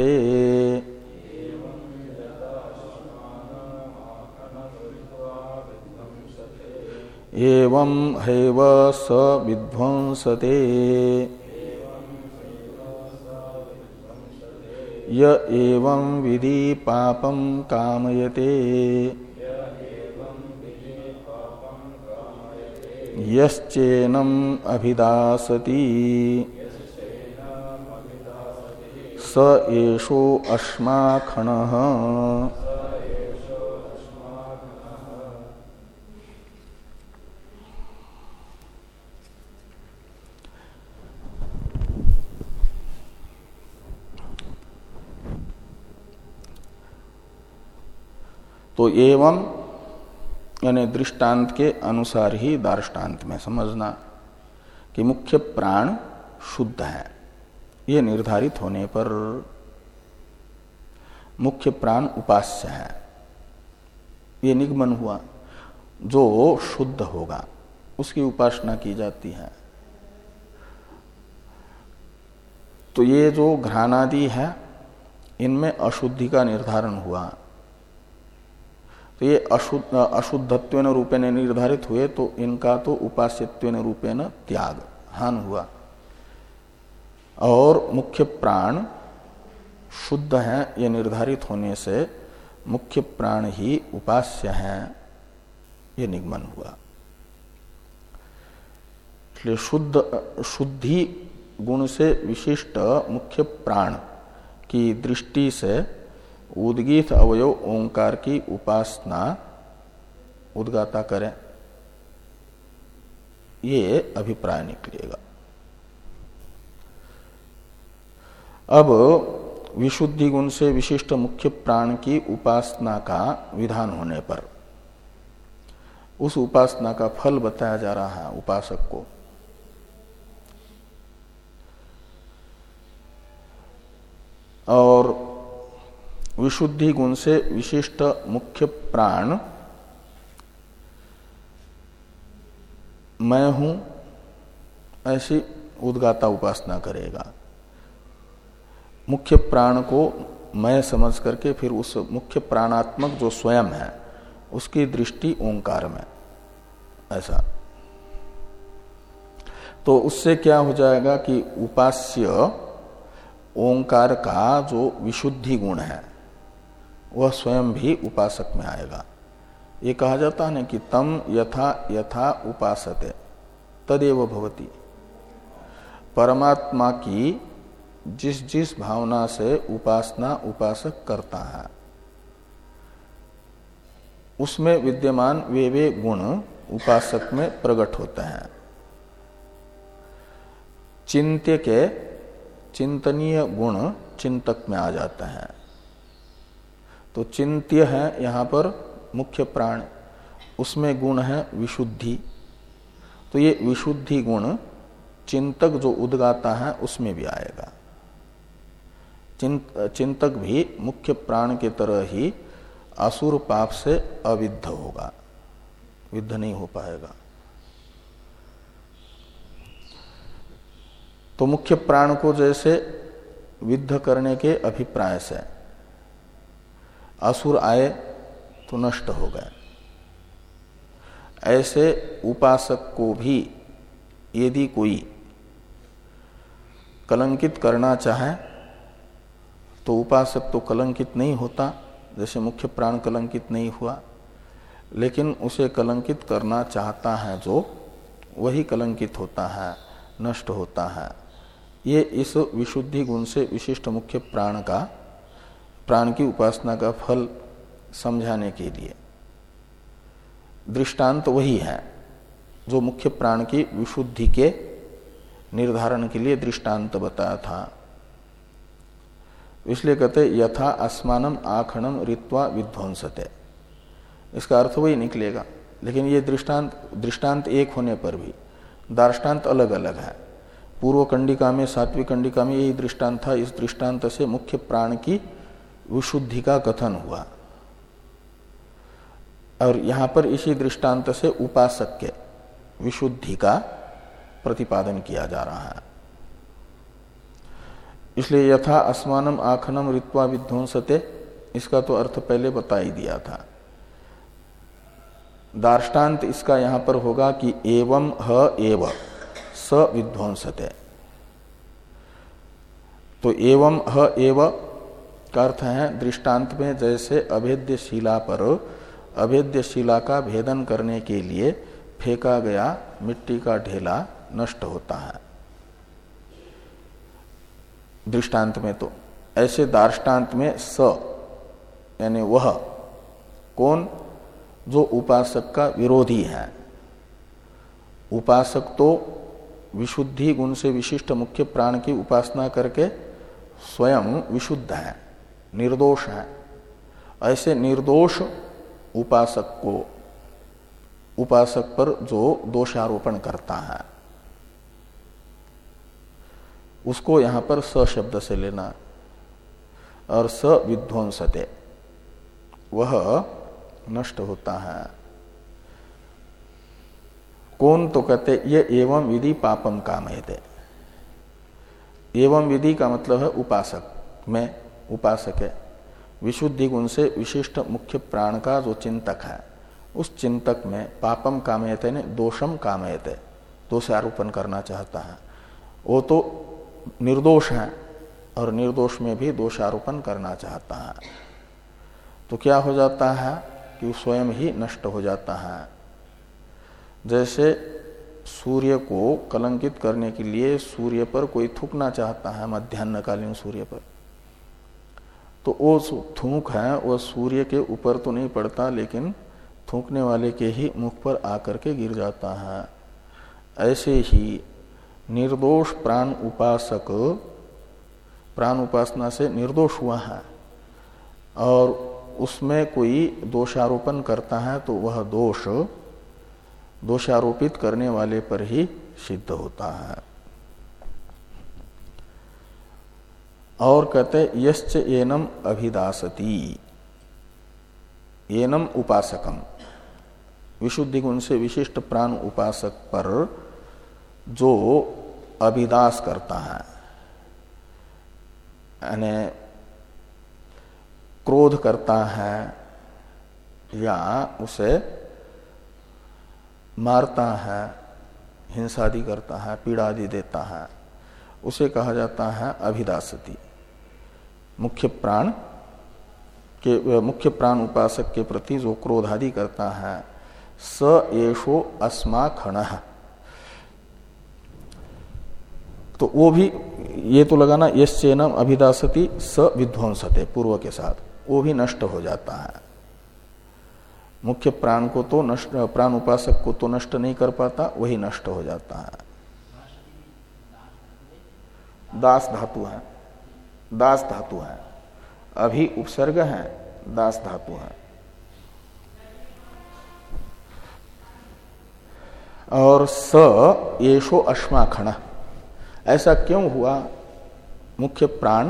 एवं हैव स विध्वंसते य एवं विधि पापं कामयते यश्चेनम अभिदासति स एषो अश्माखणः। तो एवं यानी दृष्टांत के अनुसार ही दार्ष्टान्त में समझना कि मुख्य प्राण शुद्ध है, ये निर्धारित होने पर मुख्य प्राण उपास्य है, ये निगमन हुआ। जो शुद्ध होगा उसकी उपासना की जाती है। तो ये जो घ्राणादि है इनमें अशुद्धि का निर्धारण हुआ, तो ये अशुद्ध अशुद्धत्वेन रूपेण निर्धारित हुए, तो इनका तो उपास्यत्वेन रूपेण त्याग हान हुआ। और मुख्य प्राण शुद्ध है ये निर्धारित होने से मुख्य प्राण ही उपास्य है, ये निगमन हुआ। इसलिए शुद्ध शुद्धि गुण से विशिष्ट मुख्य प्राण की दृष्टि से उद्गीत अवयव ओंकार की उपासना उद्गाता करें, ये अभिप्राय निकलेगा। अब विशुद्धि गुण से विशिष्ट मुख्य प्राण की उपासना का विधान होने पर उस उपासना का फल बताया जा रहा है उपासक को। और विशुद्धि गुण से विशिष्ट मुख्य प्राण मैं हूं ऐसी उद्गाता उपासना करेगा। मुख्य प्राण को मैं समझ करके फिर उस मुख्य प्राणात्मक जो स्वयं है उसकी दृष्टि ओंकार में, ऐसा। तो उससे क्या हो जाएगा कि उपास्य ओंकार का जो विशुद्धि गुण है वह स्वयं भी उपासक में आएगा। ये कहा जाता है ना कि तम यथा यथा उपासते तदेव भवति। परमात्मा की जिस जिस भावना से उपासना उपासक करता है उसमें विद्यमान वे वे गुण उपासक में प्रकट होते हैं। चिंत्य के चिंतनीय गुण चिंतक में आ जाते हैं। तो चिंत्य है यहां पर मुख्य प्राण, उसमें गुण है विशुद्धि। तो ये विशुद्धि गुण चिंतक जो उद्गाता है उसमें भी आएगा। चिंत, चिंतक भी मुख्य प्राण के तरह ही असुर पाप से अविद्ध होगा, विद्ध नहीं हो पाएगा। तो मुख्य प्राण को जैसे विद्ध करने के अभिप्राय से असुर आए तो नष्ट हो गए, ऐसे उपासक को भी यदि कोई कलंकित करना चाहे तो उपासक तो कलंकित नहीं होता, जैसे मुख्य प्राण कलंकित नहीं हुआ, लेकिन उसे कलंकित करना चाहता है जो, वही कलंकित होता है, नष्ट होता है। ये इस विशुद्धि गुण से विशिष्ट मुख्य प्राण का, प्राण की उपासना का फल समझाने के लिए दृष्टांत वही है जो मुख्य प्राण की विशुद्धि के निर्धारण के लिए दृष्टांत बताया था। इसलिए कहते यथा अस्मानम आखणम ऋत्वा विध्वंसते, इसका अर्थ वही निकलेगा। लेकिन ये दृष्टांत दृष्टांत एक होने पर भी दार्ष्टान्त अलग अलग है। पूर्व कंडिका में, सातवीं कंडिका में यही दृष्टांत था। इस दृष्टांत से मुख्य प्राण की विशुद्धि का कथन हुआ और यहां पर इसी दृष्टांत से उपासक के विशुद्धि का प्रतिपादन किया जा रहा है। इसलिए यथा अस्मानम आखनम ऋत्वा विध्वंसते, इसका तो अर्थ पहले बता ही दिया था। दार्ष्टान्त इसका यहां पर होगा कि एवं ह एव स विध्वंसते। तो एवं ह एव का अर्थ है दृष्टांत में जैसे अभेद्य शिला पर अभेद्य शिला का भेदन करने के लिए फेंका गया मिट्टी का ढेला नष्ट होता है दृष्टांत में, तो ऐसे दार्ष्टान्त में स यानी वह कौन, जो उपासक का विरोधी है। उपासक तो विशुद्धि गुण से विशिष्ट मुख्य प्राण की उपासना करके स्वयं विशुद्ध है, निर्दोष है। ऐसे निर्दोष उपासक को, उपासक पर जो दोषारोपण करता है उसको यहां पर स शब्द से लेना। और स विध्वंसते, वह नष्ट होता है। कौन, तो कहते ये एवं विधि पापम कामयते। एवं विधि का मतलब है उपासक में, उपासक है विशुद्धि गुण से विशिष्ट मुख्य प्राण का जो चिंतक है, उस चिंतक में पापम कामयते ने दोषम कामयते, दोष आरोपण करना चाहता है। वो तो निर्दोष है और निर्दोष में भी दोषारोपण करना चाहता है। तो क्या हो जाता है कि स्वयं ही नष्ट हो जाता है। जैसे सूर्य को कलंकित करने के लिए सूर्य पर कोई थूकना चाहता है, मध्याह्नकालीन सूर्य पर, तो वो थूक है वह सूर्य के ऊपर तो नहीं पड़ता, लेकिन थूकने वाले के ही मुख पर आकर के गिर जाता है। ऐसे ही निर्दोष प्राण उपासक प्राण उपासना से निर्दोष हुआ है और उसमें कोई दोषारोपण करता है तो वह दोष दोषारोपित करने वाले पर ही सिद्ध होता है। और कहते यश्च एनम अभिदासति, एनम उपासकम, विशुद्धि गुण से विशिष्ट प्राण उपासक पर जो अभिदास करता है, यानी क्रोध करता है या उसे मारता है, हिंसादि करता है, पीड़ा आदि देता है, उसे कहा जाता है अभिदासति। मुख्य प्राण के मुख्य प्राण उपासक के प्रति जो क्रोध आदि करता है, स एषो अस्मा खणः, तो वो भी ये तो लगाना यश्चेनम अभिदासति स विध्वंसते पूर्व के साथ, वो भी नष्ट हो जाता है। मुख्य प्राण को तो नष्ट, प्राण उपासक को तो नष्ट नहीं कर पाता, वही नष्ट हो जाता है। दास धातु है, दास धातु है, अभी उपसर्ग है, दास धातु है। और स येषो अश्माखण, ऐसा क्यों हुआ? मुख्य प्राण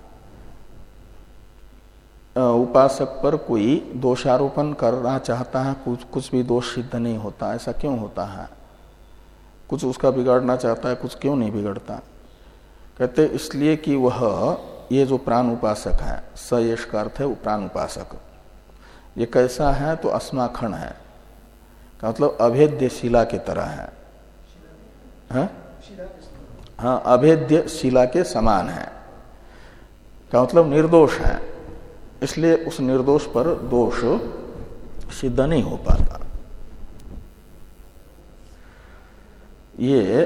उपासक पर कोई दोषारोपण करना चाहता है, कुछ कुछ भी दोष सिद्ध नहीं होता, ऐसा क्यों होता है? कुछ उसका बिगाड़ना चाहता है, कुछ क्यों नहीं बिगड़ता? कहते इसलिए कि वह ये जो प्राण उपासक है, स यश का अर्थ है प्राण उपासक, ये कैसा है? तो अस्माखण है, का मतलब अभेद्य शिला के तरह है, है? हाँ, अभेद्य शिला के समान है, का मतलब निर्दोष है, इसलिए उस निर्दोष पर दोष सिद्ध नहीं हो पाता। ये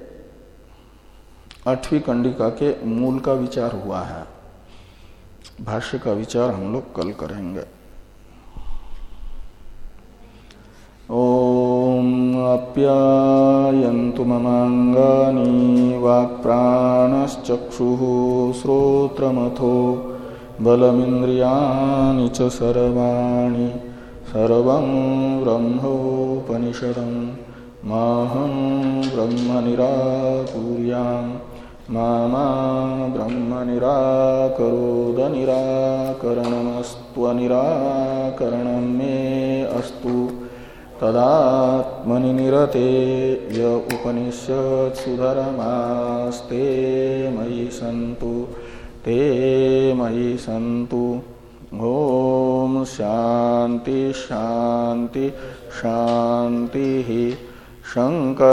आठवीं कंडिका के मूल का विचार हुआ है। भाष्य का विचार हम लोग कल करेंगे। ओम आप्यायन्तु ममांगानि वाक्प्राणश्चक्षुः श्रोत्रमथो बलमिन्द्रियाणि च सर्वाणि सर्वं ब्रह्मोपनिषदं माहं ब्रह्म निराकुर्यां मा मा ब्रह्म निराकरोद निराकरणमस्त्वनिराकरणं मे अस्तु तदात्मनि निरते य उपनिषत्सु धर्मास्ते मयि सन्तु ते मयि सन्तु। ओम शांति शांति शांति। शंकर